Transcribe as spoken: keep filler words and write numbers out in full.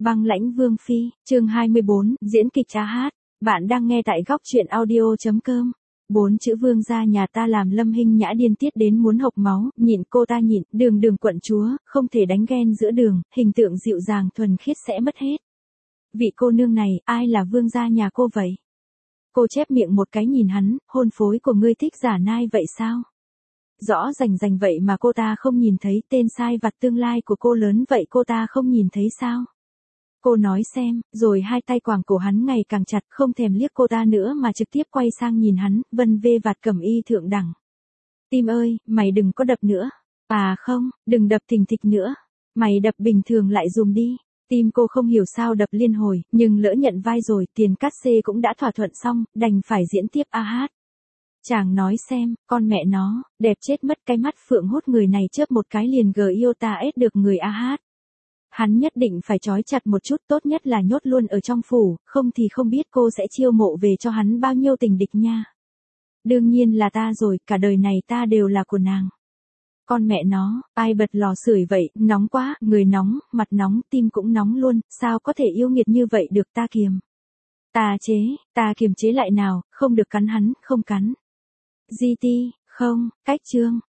Băng lãnh vương phi, chương hai mươi bốn, diễn kịch A Hát. Bạn đang nghe tại góc truyện audio chấm com. Bốn chữ vương gia nhà ta làm Lâm Hinh Nhã điên tiết đến muốn hộc máu, nhịn cô ta nhịn, đường đường quận chúa, không thể đánh ghen giữa đường, hình tượng dịu dàng thuần khiết sẽ mất hết. Vị cô nương này, ai là vương gia nhà cô vậy? Cô chép miệng một cái nhìn hắn, hôn phối của ngươi thích giả nai vậy sao? Rõ rành rành vậy mà cô ta không nhìn thấy, tên sai vặt tương lai của cô lớn vậy cô ta không nhìn thấy sao? Cô nói xem, rồi hai tay quàng cổ hắn ngày càng chặt, không thèm liếc cô ta nữa mà trực tiếp quay sang nhìn hắn, vân vê vạt cẩm y thượng đẳng. Tim ơi, mày đừng có đập nữa. À không, đừng đập thình thịch nữa. Mày đập bình thường lại dùm đi. Tim cô không hiểu sao đập liên hồi, nhưng lỡ nhận vai rồi, tiền cát xê cũng đã thỏa thuận xong, đành phải diễn tiếp A Hát. Chàng nói xem, con mẹ nó, đẹp chết mất cái mắt phượng hốt người này chớp một cái liền gờ yêu ta ết được người A Hát. Hắn nhất định phải trói chặt một chút, tốt nhất là nhốt luôn ở trong phủ, không thì không biết cô sẽ chiêu mộ về cho hắn bao nhiêu tình địch nha. Đương nhiên là ta rồi, cả đời này ta đều là của nàng. Con mẹ nó, ai bật lò sưởi vậy, nóng quá, người nóng, mặt nóng, tim cũng nóng luôn, sao có thể yêu nghiệt như vậy được, ta kiềm. Ta chế, ta kiềm chế lại nào, không được cắn hắn, không cắn. gi ti, không, cách chương.